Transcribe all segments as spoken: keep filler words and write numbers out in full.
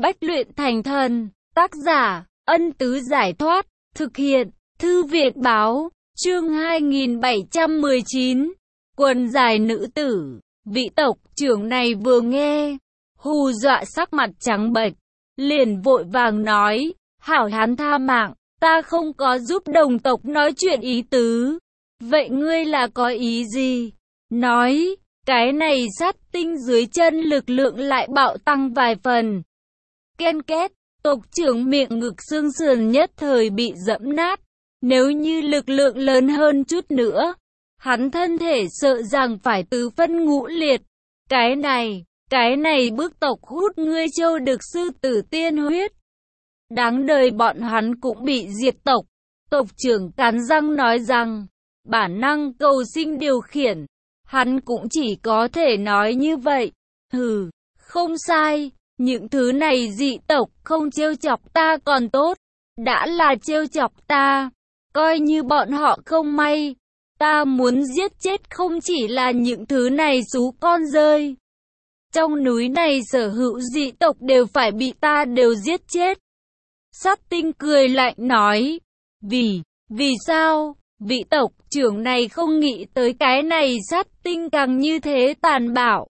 bách luyện thành thần. Tác giả, Ân Tứ Giải Thoát. Thực hiện, Thư Viện Báo. Chương hai nghìn bảy trăm mười chín. Quần dài nữ tử. Vị tộc trưởng này vừa nghe, hù dọa sắc mặt trắng bệch, liền vội vàng nói, hảo hán tha mạng, ta không có giúp đồng tộc nói chuyện ý tứ. Vậy ngươi là có ý gì? Nói, cái này sát tinh dưới chân lực lượng lại bạo tăng vài phần. Ken két, tộc trưởng miệng ngực xương sườn nhất thời bị dẫm nát. Nếu như lực lượng lớn hơn chút nữa, hắn thân thể sợ rằng phải tứ phân ngũ liệt. Cái này, cái này bức tộc hút ngươi châu được sư tử tiên huyết. Đáng đời bọn hắn cũng bị diệt tộc. Tộc trưởng cắn răng nói rằng, bản năng cầu sinh điều khiển. Hắn cũng chỉ có thể nói như vậy. Hừ, không sai, những thứ này dị tộc không trêu chọc ta còn tốt. Đã là trêu chọc ta, coi như bọn họ không may. Ta muốn giết chết không chỉ là những thứ này xú con rơi. Trong núi này sở hữu dị tộc đều phải bị ta đều giết chết. Sát tinh cười lạnh nói, vì, vì sao, vị tộc trưởng này không nghĩ tới cái này sát tinh càng như thế tàn bạo.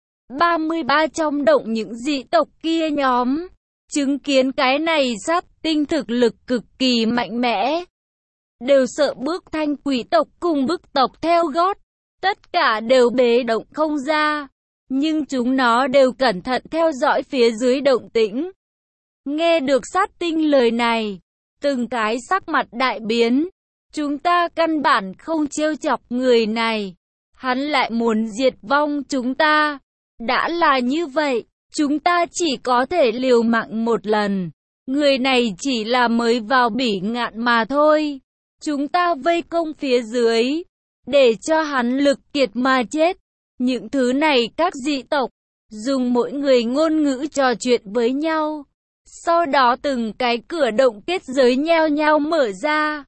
ba mươi ba trong động những dị tộc kia nhóm, chứng kiến cái này sát tinh thực lực cực kỳ mạnh mẽ. Đều sợ bước thanh quỷ tộc cùng bức tộc theo gót, tất cả đều bế động không ra, nhưng chúng nó đều cẩn thận theo dõi phía dưới động tĩnh. Nghe được sát tinh lời này, từng cái sắc mặt đại biến, chúng ta căn bản không trêu chọc người này, hắn lại muốn diệt vong chúng ta. Đã là như vậy, chúng ta chỉ có thể liều mạng một lần, người này chỉ là mới vào bỉ ngạn mà thôi. Chúng ta vây công phía dưới, để cho hắn lực kiệt mà chết. Những thứ này các dị tộc, dùng mỗi người ngôn ngữ trò chuyện với nhau. Sau đó từng cái cửa động kết giới nhao nhao mở ra.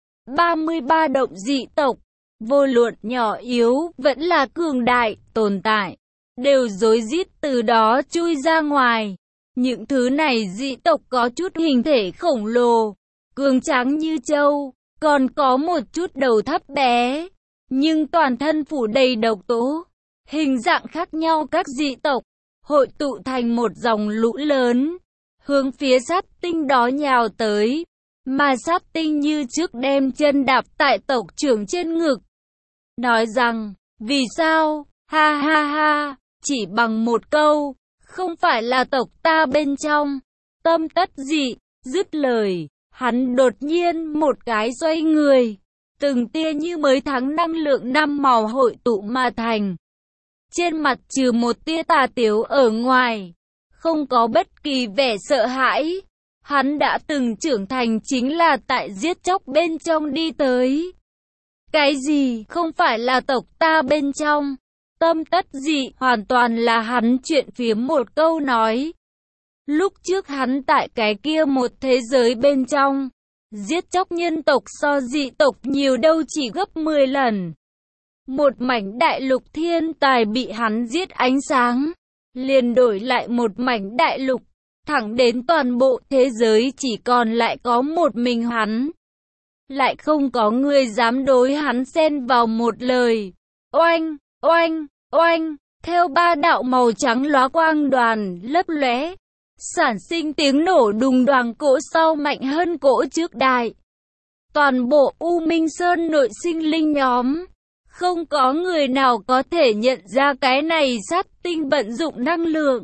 ba mươi ba động dị tộc, vô luận nhỏ yếu, vẫn là cường đại, tồn tại, đều rối rít từ đó chui ra ngoài. Những thứ này dị tộc có chút hình thể khổng lồ, cường tráng như trâu. Còn có một chút đầu thấp bé, nhưng toàn thân phủ đầy độc tố, hình dạng khác nhau các dị tộc, hội tụ thành một dòng lũ lớn, hướng phía sát tinh đó nhào tới, mà sát tinh như trước đem chân đạp tại tộc trưởng trên ngực. Nói rằng, vì sao, ha ha ha, chỉ bằng một câu, không phải là tộc ta bên trong, tâm tất dị, dứt lời. Hắn đột nhiên một cái xoay người, từng tia như mới thắng năng lượng năm màu hội tụ mà thành. Trên mặt trừ một tia tà tiếu ở ngoài, không có bất kỳ vẻ sợ hãi. Hắn đã từng trưởng thành chính là tại giết chóc bên trong đi tới. Cái gì không phải là tộc ta bên trong? Tâm tất dị hoàn toàn là hắn chuyện phiếm một câu nói. Lúc trước hắn tại cái kia một thế giới bên trong, giết chóc nhân tộc so dị tộc nhiều đâu chỉ gấp mười lần. Một mảnh đại lục thiên tài bị hắn giết ánh sáng, liền đổi lại một mảnh đại lục, thẳng đến toàn bộ thế giới chỉ còn lại có một mình hắn. Lại không có người dám đối hắn xen vào một lời. Oanh, oanh, oanh, theo ba đạo màu trắng lóa quang đoàn lấp lóe, sản sinh tiếng nổ đùng đoàng, cỗ sau mạnh hơn cỗ trước đại. Toàn bộ U Minh Sơn nội sinh linh nhóm, không có người nào có thể nhận ra cái này sát tinh vận dụng năng lượng.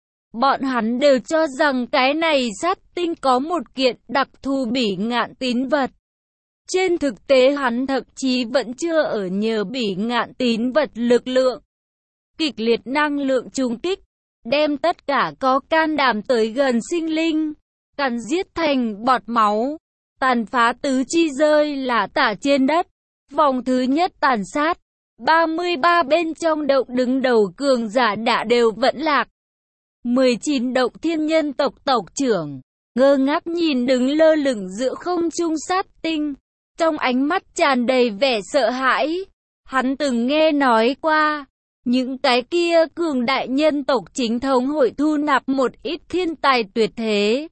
Bọn hắn đều cho rằng cái này sát tinh có một kiện đặc thù bỉ ngạn tín vật. Trên thực tế hắn thậm chí vẫn chưa ở nhờ bỉ ngạn tín vật lực lượng. Kịch liệt năng lượng trùng kích, đem tất cả có can đảm tới gần sinh linh, cắn giết thành bọt máu, tàn phá tứ chi rơi lả tả trên đất. Vòng thứ nhất tàn sát, ba mươi ba bên trong động đứng đầu cường giả đã đều vẫn lạc. mười chín động thiên nhân tộc tộc trưởng, ngơ ngác nhìn đứng lơ lửng giữa không trung sát tinh, trong ánh mắt tràn đầy vẻ sợ hãi. Hắn từng nghe nói qua, Những cái kia cường đại nhân tộc chính thống hội thu nạp một ít thiên tài tuyệt thế.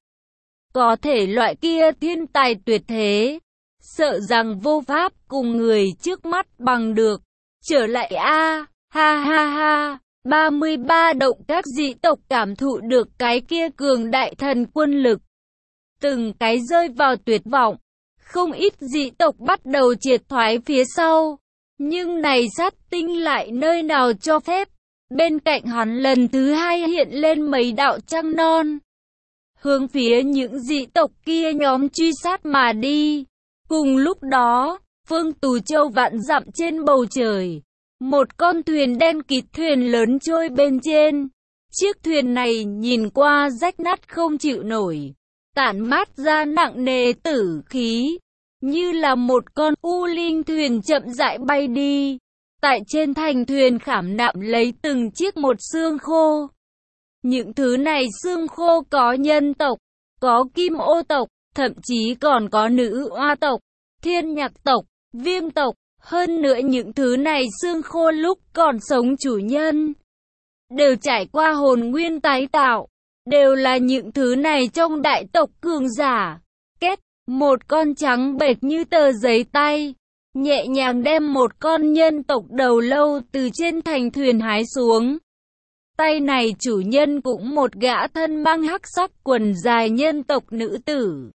Có thể loại kia thiên tài tuyệt thế, sợ rằng vô pháp cùng người trước mắt bằng được. Trở lại a, ha ha ha, ba mươi ba động các dị tộc cảm thụ được cái kia cường đại thần quân lực. Từng cái rơi vào tuyệt vọng, không ít dị tộc bắt đầu triệt thoái phía sau. Nhưng này sát tinh lại nơi nào cho phép. Bên cạnh hắn lần thứ hai hiện lên mấy đạo trăng non, hướng phía những dị tộc kia nhóm truy sát mà đi. Cùng lúc đó, Phương Tú Châu vạn dặm trên bầu trời, một con thuyền đen kịt thuyền lớn trôi bên trên. Chiếc thuyền này nhìn qua rách nát không chịu nổi, tản mát ra nặng nề tử khí, như là một con u linh thuyền chậm rãi bay đi. Tại trên thành thuyền khảm nạm lấy từng chiếc một xương khô. Những thứ này xương khô có nhân tộc, có kim ô tộc, thậm chí còn có nữ oa tộc, thiên nhạc tộc, viêm tộc. Hơn nữa những thứ này xương khô lúc còn sống chủ nhân đều trải qua hồn nguyên tái tạo, đều là những thứ này trong đại tộc cường giả. Kết, một con trắng bệch như tờ giấy tay, nhẹ nhàng đem một con nhân tộc đầu lâu từ trên thành thuyền hái xuống. Tay này chủ nhân cũng một gã thân mang hắc sắc quần dài nhân tộc nữ tử.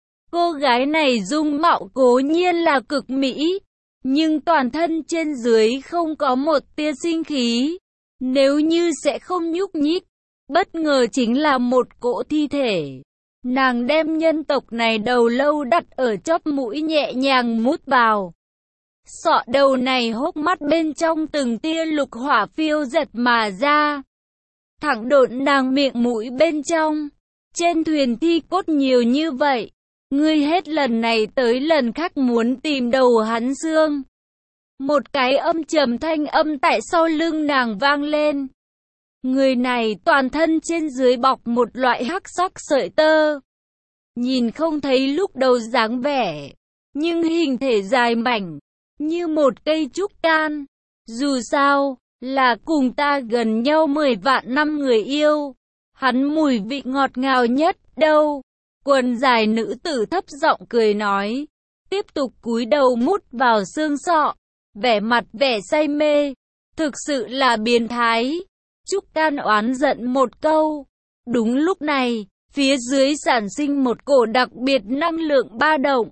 Cô gái này dung mạo cố nhiên là cực mỹ, nhưng toàn thân trên dưới không có một tia sinh khí. Nếu như sẽ không nhúc nhích, bất ngờ chính là một cỗ thi thể. Nàng đem nhân tộc này đầu lâu đặt ở chóp mũi nhẹ nhàng mút vào. Sọ đầu này hốc mắt bên trong từng tia lục hỏa phiêu giật mà ra, thẳng độn nàng miệng mũi bên trong. Trên thuyền thi cốt nhiều như vậy, ngươi hết lần này tới lần khác muốn tìm đầu hắn xương. Một cái âm trầm thanh âm tại sau lưng nàng vang lên. Người này toàn thân trên dưới bọc một loại hắc sắc sợi tơ, nhìn không thấy lúc đầu dáng vẻ, nhưng hình thể dài mảnh, như một cây trúc can. Dù sao, là cùng ta gần nhau mười vạn năm người yêu, hắn mùi vị ngọt ngào nhất đâu. Quần dài nữ tử thấp giọng cười nói, tiếp tục cúi đầu mút vào xương sọ, vẻ mặt vẻ say mê, thực sự là biến thái. Trúc can oán giận một câu. Đúng lúc này, phía dưới sản sinh một cổ đặc biệt năng lượng ba động.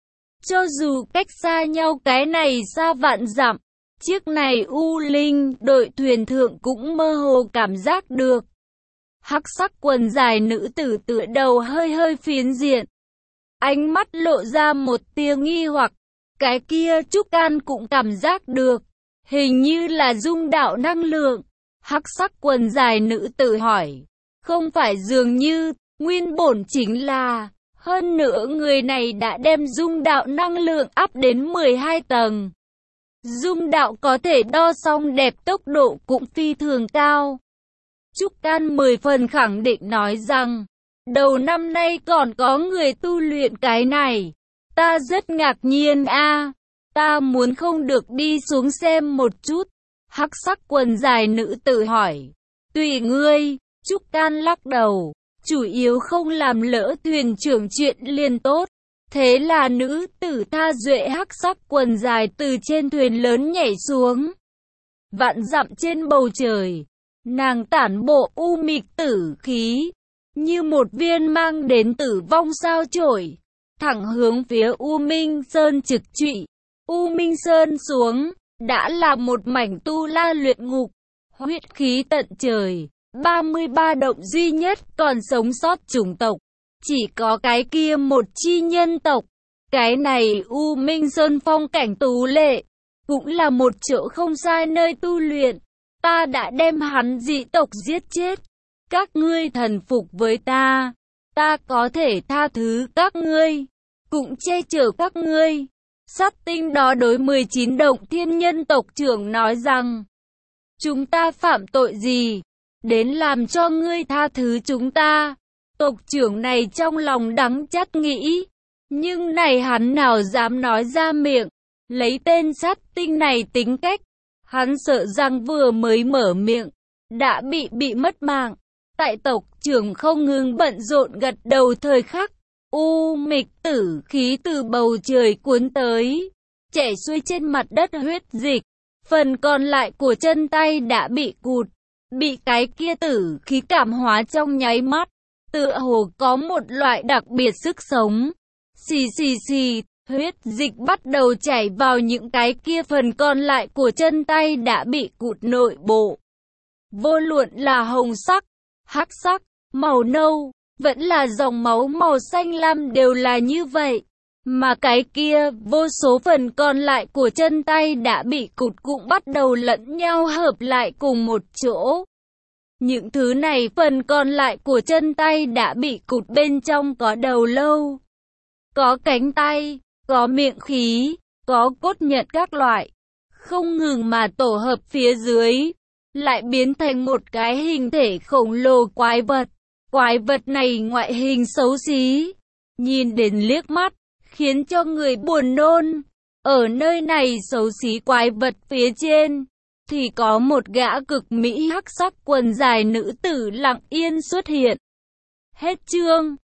Cho dù cách xa nhau cái này xa vạn dặm, chiếc này u linh đội thuyền thượng cũng mơ hồ cảm giác được. Hắc sắc quần dài nữ tử tựa đầu hơi hơi phiến diện, ánh mắt lộ ra một tia nghi hoặc. Cái kia Trúc Can cũng cảm giác được, hình như là dung đạo năng lượng. Hắc sắc quần dài nữ tử hỏi, không phải dường như nguyên bổn chính là, hơn nữa người này đã đem dung đạo năng lượng áp đến mười hai tầng. Dung đạo có thể đo xong đẹp, tốc độ cũng phi thường cao. Trúc Can mười phần khẳng định nói rằng, đầu năm nay còn có người tu luyện cái này. Ta rất ngạc nhiên a, ta muốn không được đi xuống xem một chút. Hắc sắc quần dài nữ tử hỏi, tùy ngươi. Trúc Can lắc đầu, chủ yếu không làm lỡ thuyền trưởng chuyện liền tốt. Thế là nữ tử tha duệ hắc sắc quần dài từ trên thuyền lớn nhảy xuống. Vạn dặm trên bầu trời, nàng tản bộ u mịch tử khí, như một viên mang đến tử vong sao chổi, thẳng hướng phía U Minh Sơn trực trụy. U Minh Sơn xuống, đã là một mảnh tu la luyện ngục, huyết khí tận trời, ba mươi ba động duy nhất còn sống sót chủng tộc, chỉ có cái kia một chi nhân tộc. Cái này U Minh Sơn phong cảnh tú lệ, cũng là một chỗ không sai nơi tu luyện. Ta đã đem hắn dị tộc giết chết, các ngươi thần phục với ta, ta có thể tha thứ các ngươi, cũng che chở các ngươi. Sát tinh đó đối mười chín động thiên nhân tộc trưởng nói rằng, chúng ta phạm tội gì, đến làm cho ngươi tha thứ chúng ta. Tộc trưởng này trong lòng đắng chát nghĩ, nhưng này hắn nào dám nói ra miệng. Lấy tên sát tinh này tính cách, Hắn sợ rằng vừa mới mở miệng, đã bị bị mất mạng. Tại tộc trưởng không ngừng bận rộn gật đầu thời khắc, u mịch tử khí từ bầu trời cuốn tới, chảy xuôi trên mặt đất huyết dịch. Phần còn lại của chân tay đã bị cụt, bị cái kia tử khí cảm hóa trong nháy mắt, tựa hồ có một loại đặc biệt sức sống. Xì xì xì, huyết dịch bắt đầu chảy vào những cái kia phần còn lại của chân tay đã bị cụt nội bộ. Vô luận là hồng sắc, hắc sắc, màu nâu, vẫn là dòng máu màu xanh lam đều là như vậy. Mà cái kia, vô số phần còn lại của chân tay đã bị cụt cũng bắt đầu lẫn nhau hợp lại cùng một chỗ. Những thứ này phần còn lại của chân tay đã bị cụt bên trong có đầu lâu, có cánh tay, có miệng khí, có cốt nhật các loại. Không ngừng mà tổ hợp phía dưới, lại biến thành một cái hình thể khổng lồ quái vật. Quái vật này ngoại hình xấu xí, nhìn đến liếc mắt, khiến cho người buồn nôn. Ở nơi này xấu xí quái vật phía trên, thì có một gã cực mỹ hắc sắc quần dài nữ tử lặng yên xuất hiện. Hết chương.